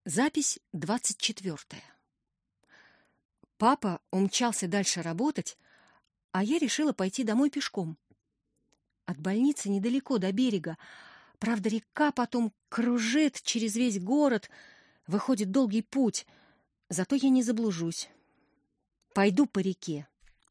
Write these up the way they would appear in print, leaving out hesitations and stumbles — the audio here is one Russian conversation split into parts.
Запись 24. Папа умчался дальше работать, а я решила пойти домой пешком. От больницы недалеко до берега. Правда, река потом кружит через весь город, выходит долгий путь. Зато я не заблужусь. Пойду по реке.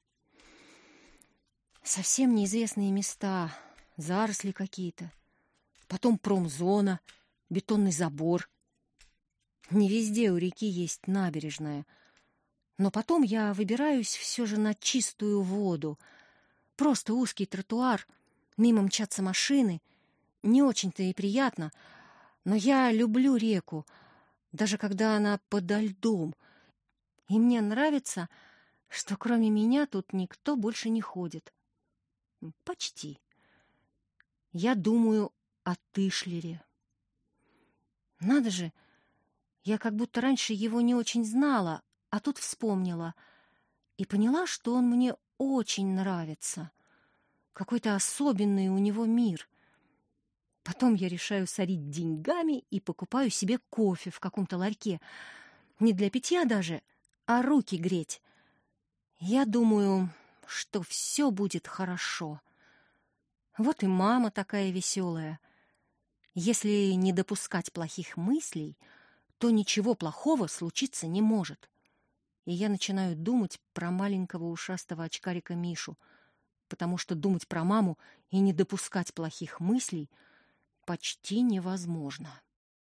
Совсем неизвестные места, заросли какие-то. Потом промзона, бетонный забор. Не везде у реки есть набережная. Но потом я выбираюсь все же на чистую воду. Просто узкий тротуар, мимо мчатся машины. Не очень-то и приятно, но я люблю реку, даже когда она подо льдом. И мне нравится, что кроме меня тут никто больше не ходит. Почти. Я думаю о Тышлере. Надо же, я как будто раньше его не очень знала, а тут вспомнила и поняла, что он мне очень нравится. Какой-то особенный у него мир. Потом я решаю сорить деньгами и покупаю себе кофе в каком-то ларьке. Не для питья даже, а руки греть. Я думаю, что все будет хорошо. Вот и мама такая веселая. Если не допускать плохих мыслей, то ничего плохого случиться не может. И я начинаю думать про маленького ушастого очкарика Мишу, потому что думать про маму и не допускать плохих мыслей почти невозможно.